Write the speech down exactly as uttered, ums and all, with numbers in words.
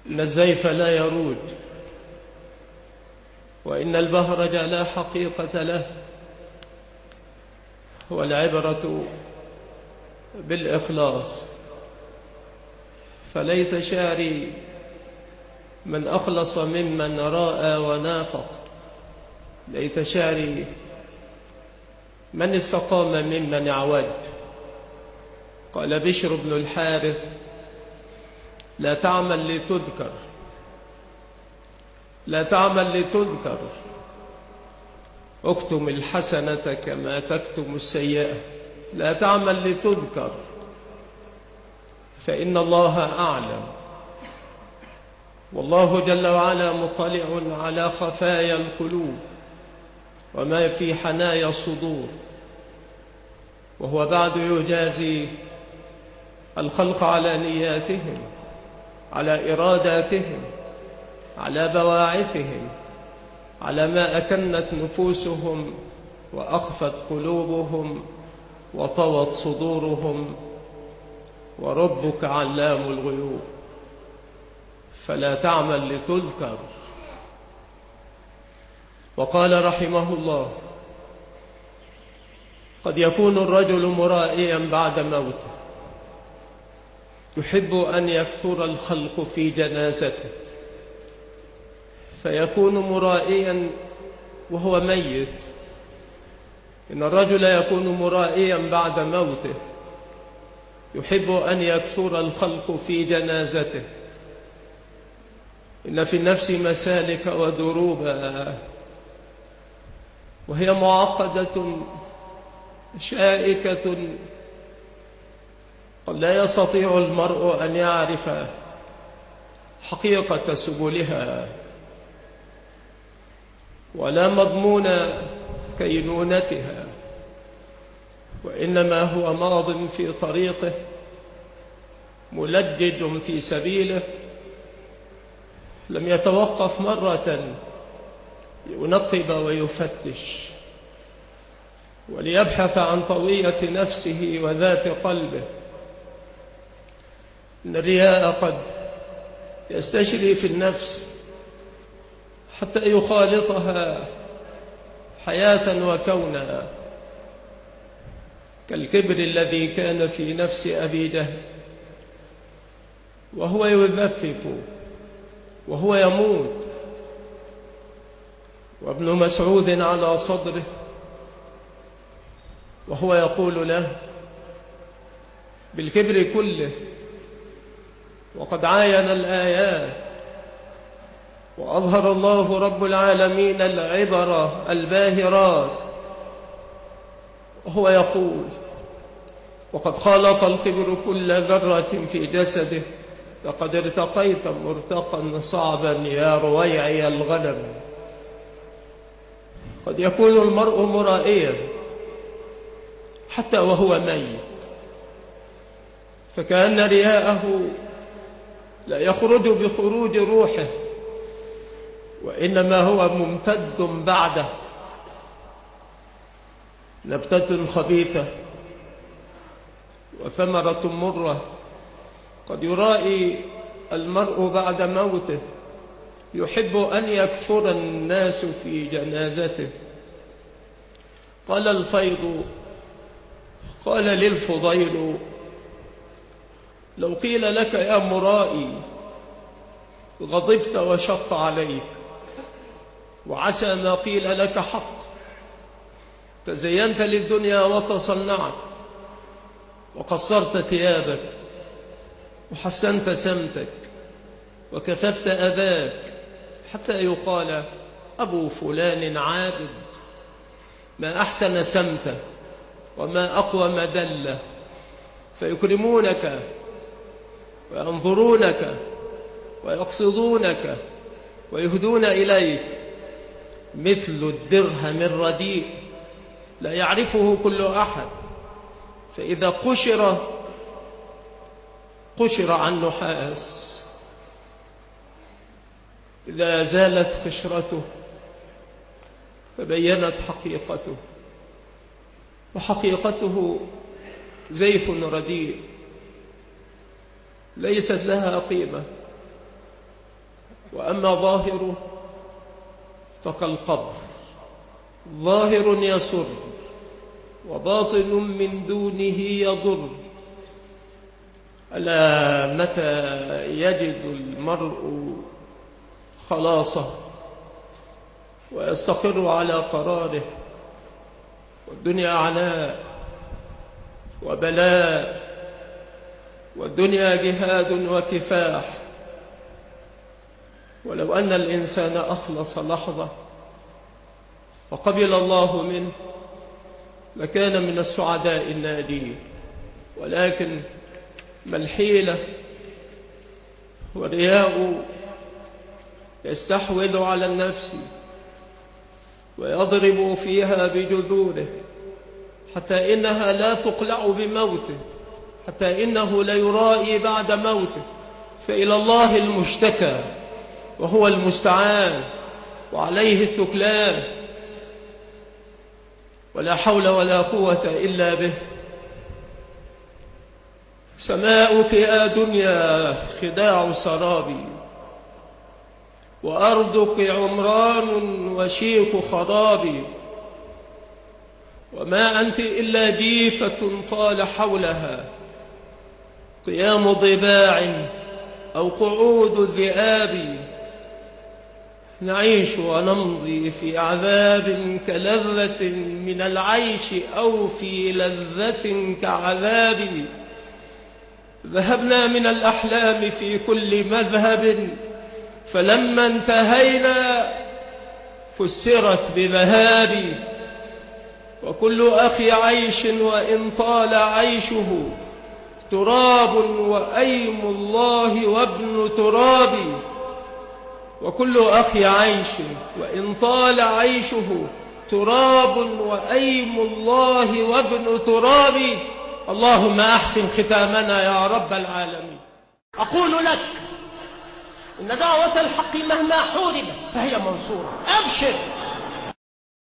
إن الزيف لا يروج، وإن البهرج لا حقيقة له، والعبرة بالإخلاص. فليت شعري من أخلص ممن راء ونافق، ليت شعري من استقام ممن اعوج. قال بشر بن الحارث: لا تعمل لتذكر، لا تعمل لتذكر، اكتم الحسنة كما تكتم السيئة. لا تعمل لتذكر، فإن الله أعلم، والله جل وعلا مطلع على خفايا القلوب وما في حنايا الصدور، وهو بعد يجازي الخلق على نياتهم، على إراداتهم، على بواعثهم، على ما أكنت نفوسهم وأخفت قلوبهم وطوت صدورهم، وربك علام الغيوب. فلا تعمل لتذكر. وقال رحمه الله: قد يكون الرجل مرائيا بعد موته، يحب أن يكثر الخلق في جنازته، فيكون مرائيا وهو ميت. إن الرجل يكون مرائيا بعد موته، يحب أن يكثر الخلق في جنازته. إن في النفس مسالك ودروبا، وهي معقدة شائكة، قد لا يستطيع المرء أن يعرف حقيقة سبلها ولا مضمون كينونتها، وإنما هو ماض في طريقه، ملجج في سبيله، لم يتوقف مرة لينقب ويفتش وليبحث عن طوية نفسه وذات قلبه. إن الرياء قد يستشري في النفس حتى يخالطها حياة وكونا، كالكبر الذي كان في نفس أبي جهل وهو يذفف وهو يموت، وابن مسعود على صدره وهو يقول له بالكبر كله، وقد عاين الآيات وأظهر الله رب العالمين العبر الباهرات، وهو يقول: وقد خالط الكبر كل ذرة في جسده، لقد ارتقيت مرتقا صعبا يا رويعي الغنم. قد يكون المرء مرائيا حتى وهو ميت، فكأن رياءه لا يخرج بخروج روحه، وإنما هو ممتد بعده، نبتة خبيثة وثمرة مرة. قد يرائي المرء بعد موته، يحب أن يكثر الناس في جنازته. قال الفيض، قال للفضيل: لو قيل لك يا مرائي غضبت وشق عليك، وعسى ما قيل لك حق، تزينت للدنيا وتصنعت، وقصرت ثيابك، وحسنت سمتك، وكففت أذاك، حتى يقال: أبو فلان عابد، ما أحسن سمته وما أقوى دله، فيكرمونك وينظرونك ويقصدونك ويهدون إليك مثل الدرهم الرديء لا يعرفه كل أحد، فإذا قشر قشر عن نحاس، إذا زالت قشرته تبينت حقيقته، وحقيقته زيف رديء ليست لها قيمة، وأما ظاهره فكالقبر، ظاهر يسر وباطن من دونه يضر. ألا متى يجد المرء خلاصه ويستقر على قراره؟ والدنيا عناء وبلاء، والدنيا جهاد وكفاح. ولو أن الإنسان أخلص لحظة فقبل الله منه لكان من السعداء الناجين. ولكن ما الحيلة والرياء يستحوذ على النفس ويضرب فيها بجذوره حتى إنها لا تقلع بموته، حتى إنه لا يرائي بعد موته. فإلى الله المشتكى وهو المستعان وعليه التكلان، ولا حول ولا قوة إلا به. سماؤك يا دنيا خداع سرابي، وأرضك عمران وشيك خرابي، وما أنت إلا جيفة طال حولها قيام ضباع أو قعود الذئاب. نعيش ونمضي في عذاب كلذة من العيش أو في لذة كعذاب. ذهبنا من الأحلام في كل مذهب، فلما انتهينا فسرت بذهاب. وكل أخي عيش وإن طال عيشه تراب وأيم الله وابن تراب. وكل أخي عيش وإن طال عيشه تراب وأيم الله وابن تراب. اللهم أحسن ختامنا يا رب العالمين. أقول لك إن دعوة الحق مهما حوربت فهي منصورة. أبشر